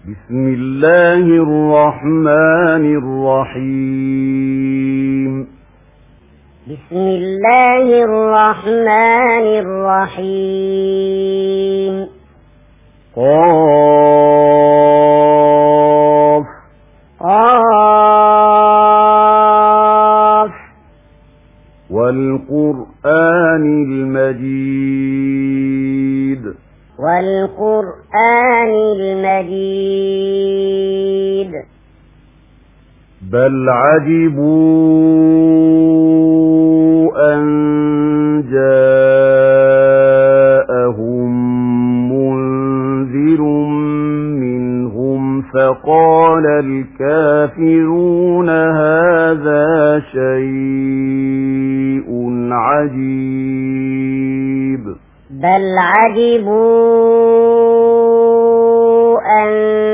بسم الله الرحمن الرحيم بسم الله الرحمن الرحيم قاف قاف والقرآن المجيد والقرآن المجيد بل عجبوا أن جاءهم منذر منهم فقال الكافرون هذا شيء عجيب بل عجبوا أن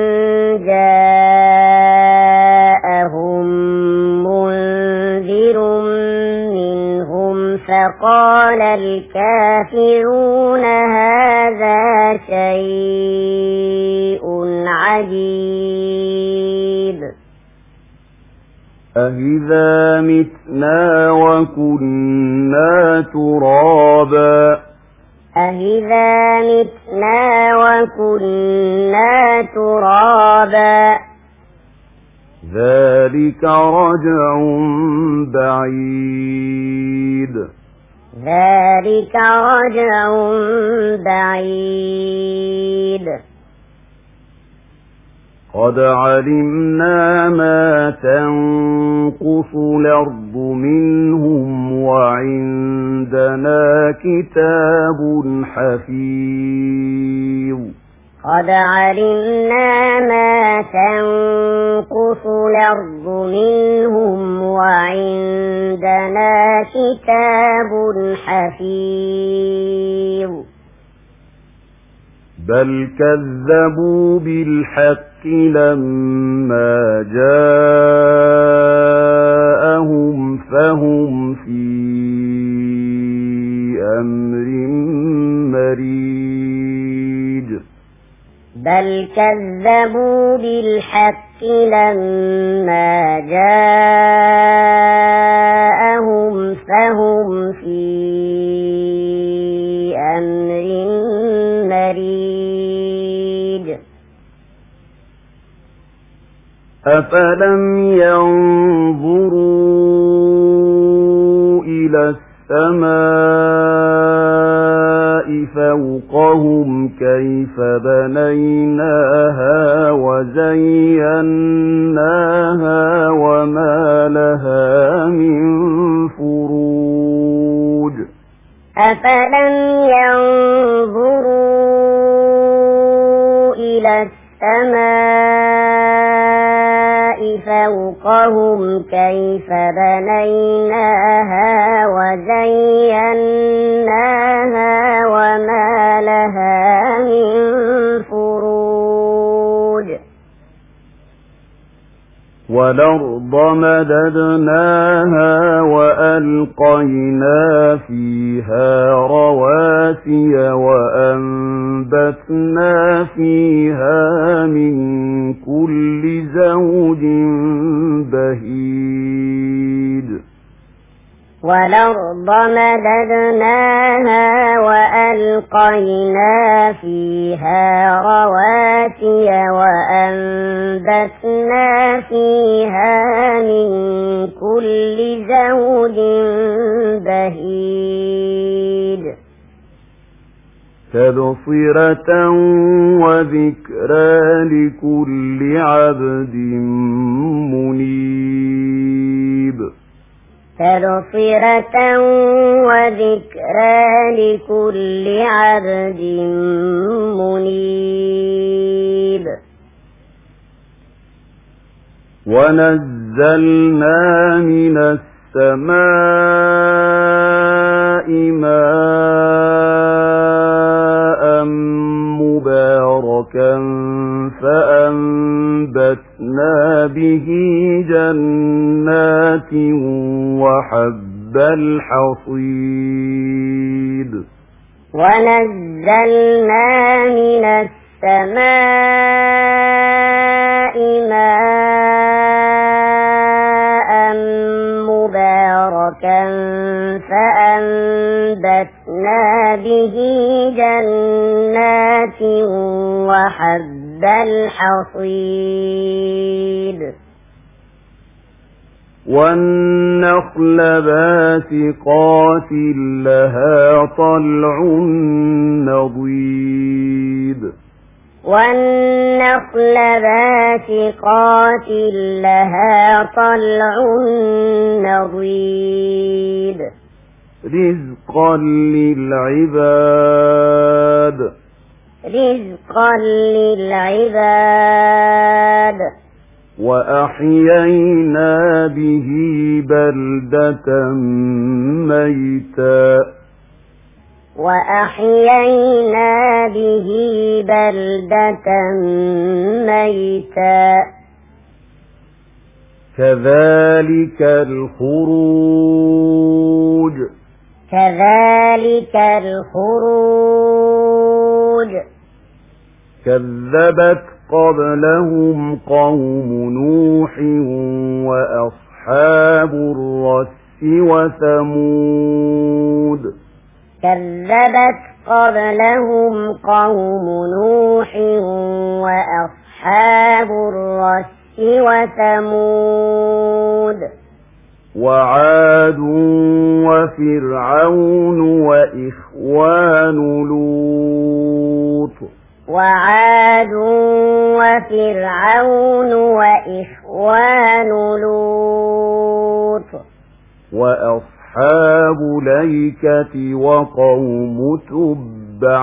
جاءهم منذر منهم فقال الكافرون هذا شيء عجيب أإذا متنا وكنا ترابا أإذا متنا وكنا ترابا ذلك رجع بعيد ذلك رجع بعيد قد علمنا ما تنقص الأرض منهم وعندنا كتاب حفيظ قد علمنا ما تنقص الأرض منهم وعندنا كتاب حفيظ بل كذبوا بالحق لما جاءهم فهم في أمر مريج بل كذبوا بالحق لما جاءهم فهم في أمر مريج أفلم ينظروا إلى السماء فوقهم كيف بنيناها وزيناها وما لها من فروج أفلم ينظروا إلى السماء فوقهم كيف بنيناها وزيناها وما لها من فروج والأرض مددناها وألقينا فيها رواسي وأنبتنا فيها من كل زوج بهيج والأرض مددناها وألقينا فيها رواسي وأنبتنا فيها من كل زوج بهيج تبصرة وذكرى لكل عبد منيب تبصرة وذكرى لكل عبد منيب ونزلنا من السماء ماء مباركا فأنبتنا به جنات وحب الحصيد ونزلنا من السماء وأنبتنا به جنات وحب الحصيد والنخل باسقات لها طلع نضيد والنخل باسقات لها طلع نضيد رزقا للعباد رزقا للعباد وأحيينا به بلدة ميتا وأحيينا به بلدة ميتا كذلك الخروج كذلك الخروج كذبت قبلهم قوم نوح وأصحاب الرس وثمود كذبت قبلهم قوم نوح وأصحاب الرس وثمود وعاد وفرعون وإخوان لوط وعاد وفرعون وإخوان لوط وأصحاب الأيكة وقوم تبع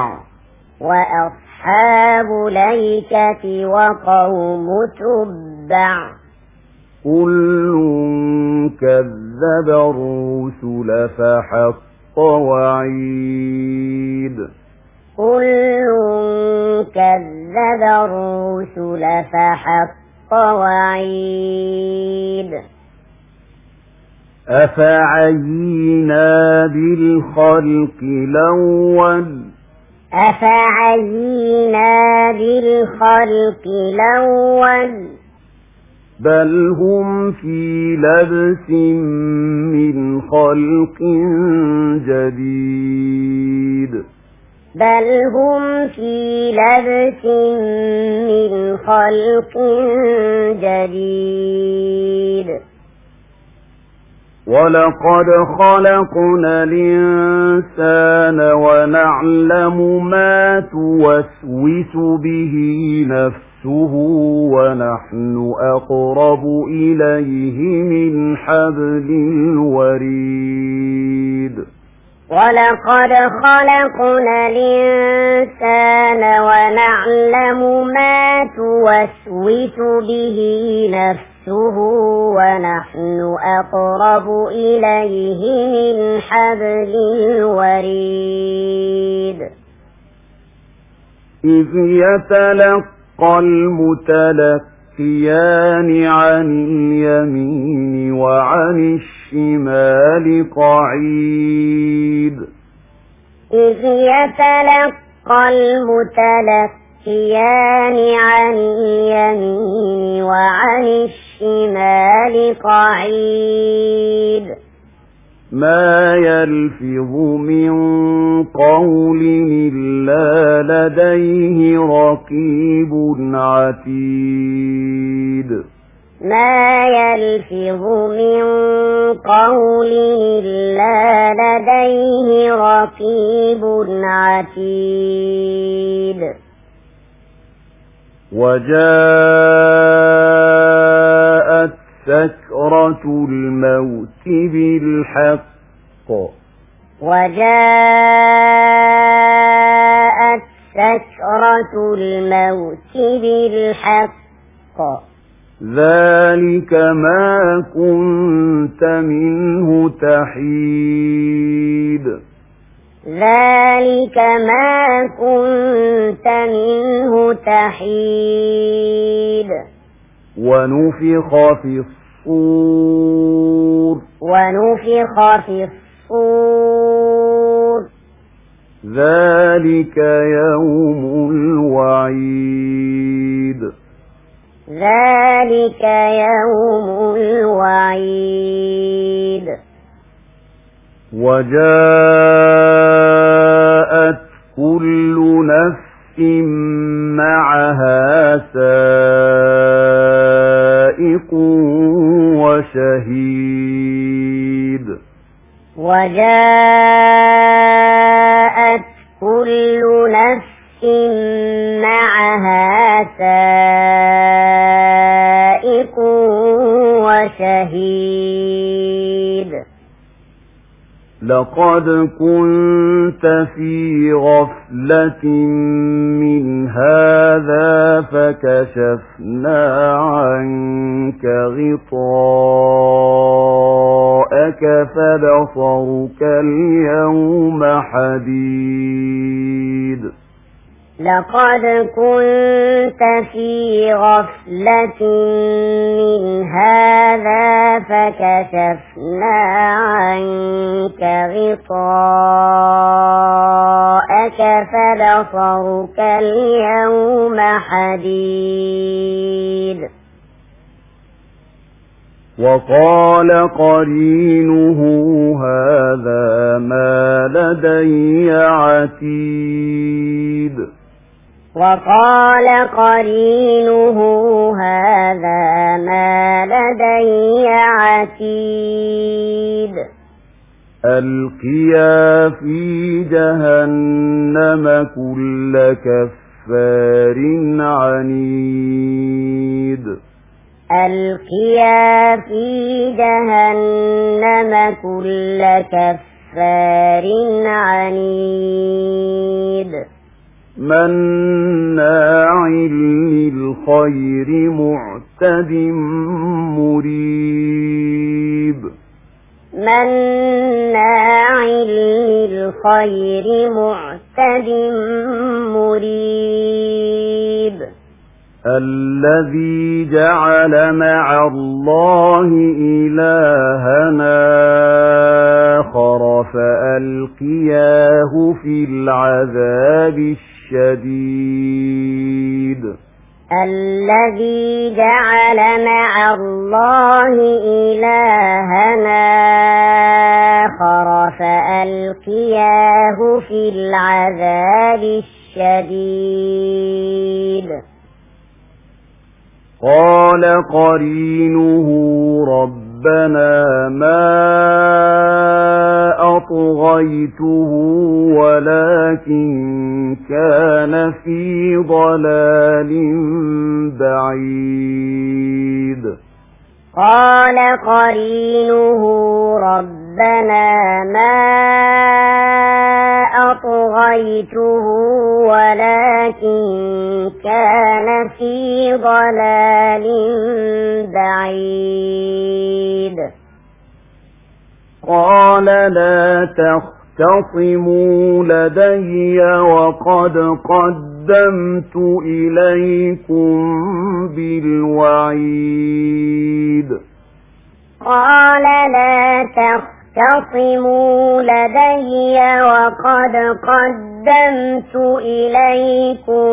وأصحاب الأيكة وقوم تبع كل كذب الرسل فحق وعيد كل كذب الرسل فحق وعيد أفعينا بالخلق الأول أفعينا بالخلق الأول بل هم في لبس من خلق جديد بل هم في لبس من خلق جديد ولقد خلقنا الإنسان ونعلم ما توسوس به نفسه ونحن أقرب إليه من حبل الوريد ولقد خلقنا الإنسان ونعلم ما توسوس به نفسه ونحن أقرب إليه من حبل الوريد إذ يتلقى المتلقيان عن اليمين وعن الشمال قعيد إذ يتلقى المتلقيان عن اليمين وعن الشمال قعيد ما يلفظ من قول إلا لديه رقيب عتيد ما يلفظ من قول إلا لديه رقيب عتيد وجاءت سكرة الموت بالحق وجاءت سكرة الموت بالحق ذلك ما كنت منه تحيد ذلك ما كنت منه تحيد ونفخ في الصور ذلك يوم الوعيد ذلك يوم الوعيد وجاءت كل نفس معها سائق وشهيد وجاءت كل نفس معها سائق وشهيد لقد كنت في غفلة من هذا فكشفنا عنك غطاءك فبصرك اليوم حديد لقد كنت في غفلة من هذا فكشفنا عنك غطاءك فبصرك اليوم حديد وقال قرينه هذا ما لدي عتيد وقال قرينه هذا ما لدي عتيد ألقيا في جهنم كل كفار عنيد ألقيا في جهنم كل كفار عنيد مناع للخير معتد مريب مناع للخير معتد مريب الذي جعل مع الله إلهنا آخر فألقياه في العذاب الشديد الذي جعل مع الله إلهنا آخر فألقياه في العذاب الشديد قال قرينه ربنا ما أطغيته ولكن كان في ضلال بعيد قال قرينه ربنا ما أطغيته ولكن كان في ضلال بعيد قال لا تختصموا لدي وقد قدمت إليكم بالوعيد قال لا تختصموا لدي وقد قدمت إليكم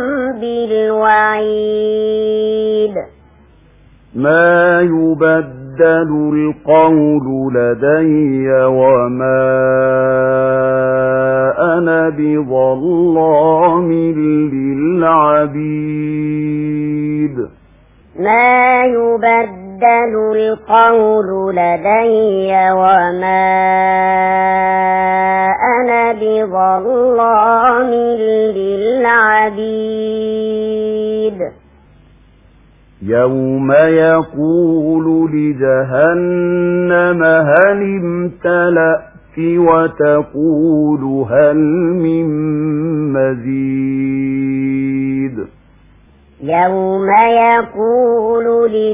بالوعيد ما يبدل القول لدي وما أنا بظلام للعبيد ما يبدل القول لدي وما أنا بظلام للعبيد يوم يقول لجهنم هل امتلأت وتقول هل من مزيد يوم يقول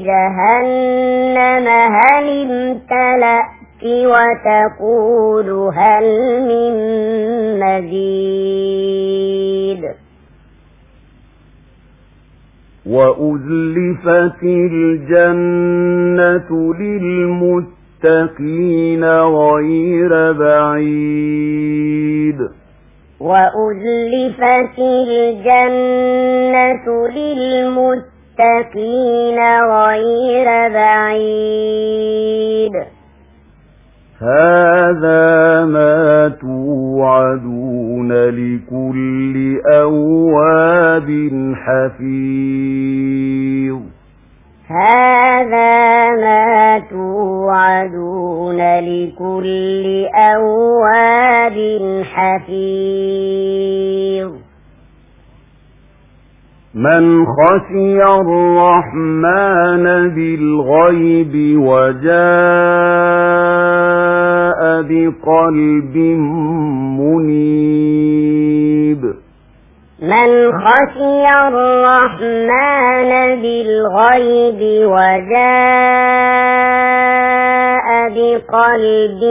لجهنم هل امتلأت وتقول هل من مزيد وأزلفت الجنة للمتقين غير بعيد وأزلفت الجنة للمتقين غير بعيد هذا ما توعدون لكل أواب حفيظ هذا ما توعدون لكل أواب حفيظ من خشي الرحمن بالغيب وجاء بقلب منيب من خشي الرحمن بالغيب وجاء بقلب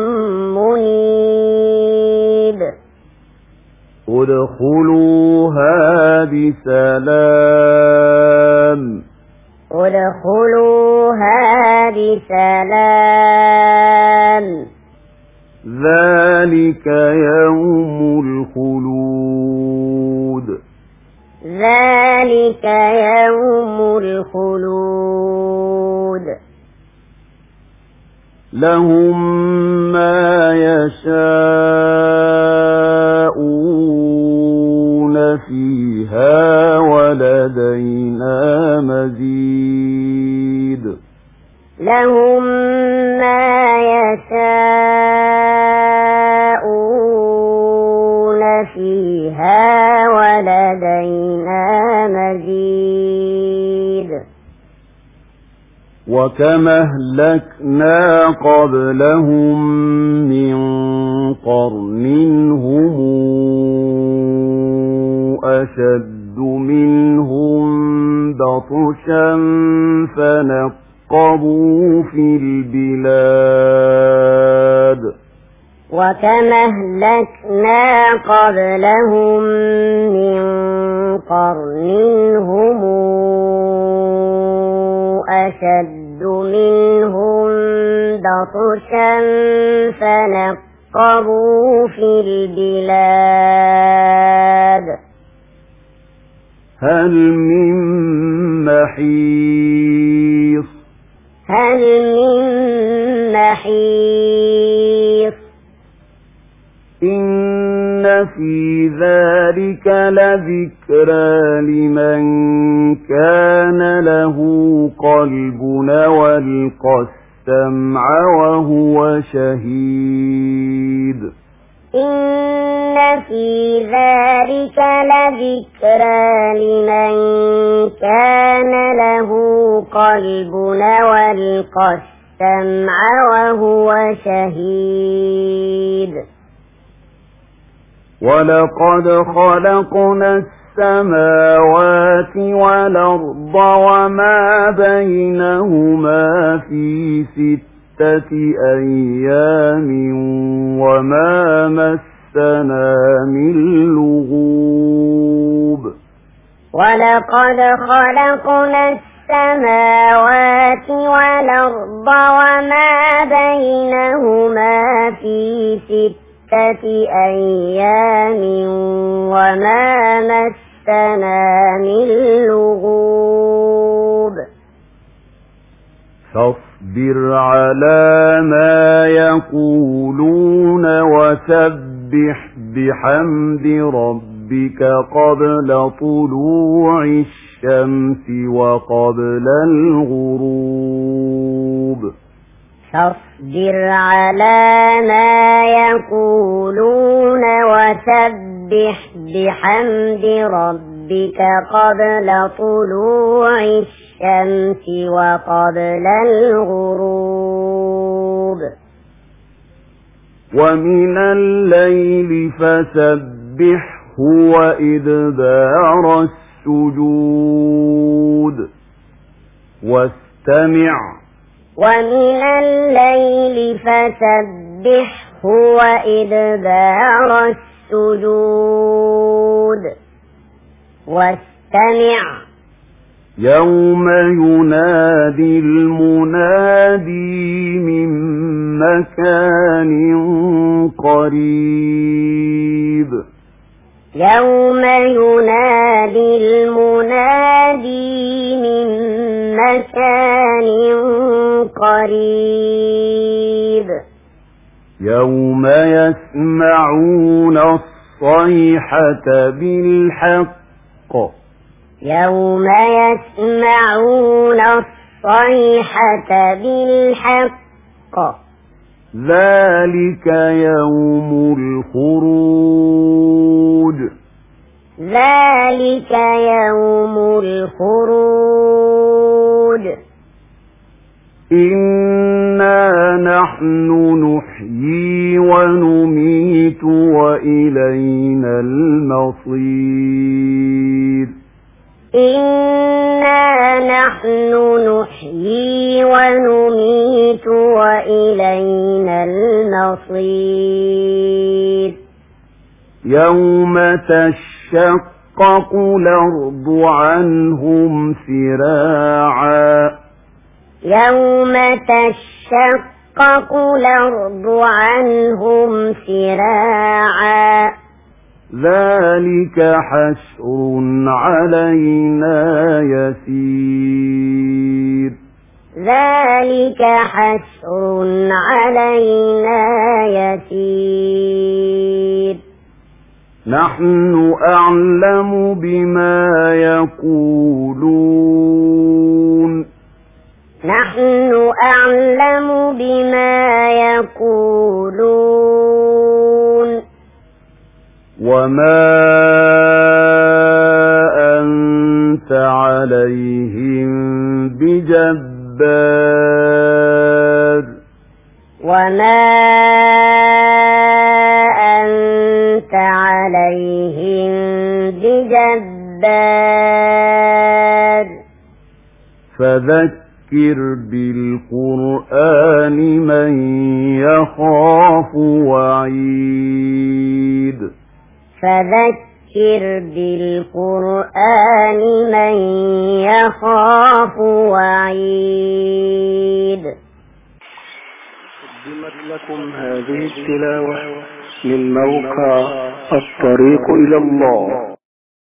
منيب ادخلوها بسلام ادخلوها بسلام ذلك يوم الخلود ذلك يوم الخلود لهم ما يشاءون فيها ولدينا مزيد لهم ما يشاءون فيها ولدينا مزيد وكما أهلكنا قبلهم من قرن هم أشد منهم بطشا فنقبوا في البلاد وكما أهلكنا قبلهم من قرن هم أشد منهم بطشا فنقبوا في البلاد هل من محيص هل من محيص إن في ذلك لذكرى لمن كان له قلب والقى السمع وهو شهيد إن في ذلك لذكرى لمن كان له قلب والقى السمع وهو شهيد ولقد خلقنا السماوات والأرض وما بينهما في 6 أيام وما مسنا من لغوب ولقد خلقنا السماوات والأرض وما بينهما في 6 أيام وما مسنا من لغوب فاصبر على ما يقولون وسبح بحمد ربك قبل طلوع الشمس وقبل الغروب فاصبر على ما يقولون وسبح بحمد ربك قبل طلوع الشمس وقبل الغروب ومن الليل فسبحه وإدبار السجود واستمع ومن الليل فسبحه وإدبار السجود واستمع يوم ينادي المنادي من مكان قريب يوم ينادي المنادي من مكان قريب يوم يسمعون الصيحة بالحق يوم يسمعون الصيحة بالحق ذلك يوم الخروج ذلك يوم الخروج إنا نحن نحيي ونميت وإلينا المصير إنا نحن نحيي ونميت وإلينا المصير يوم تشقق الأرض عنهم سراعا يوم تشقق الأرض عنهم سراعا ذلك حشر علينا يسير ذلك حشر علينا يسير نحن أعلم بما يقولون نحن أعلم بما يقولون وما أنت عليهم بجبار وما أنت عليهم بجبار فذكر بالقرآن من يخاف وعيد فذكر بالقرآن من يخاف وعيد. قدمت لكم هذه التلاوة من موقع الطريق إلى الله.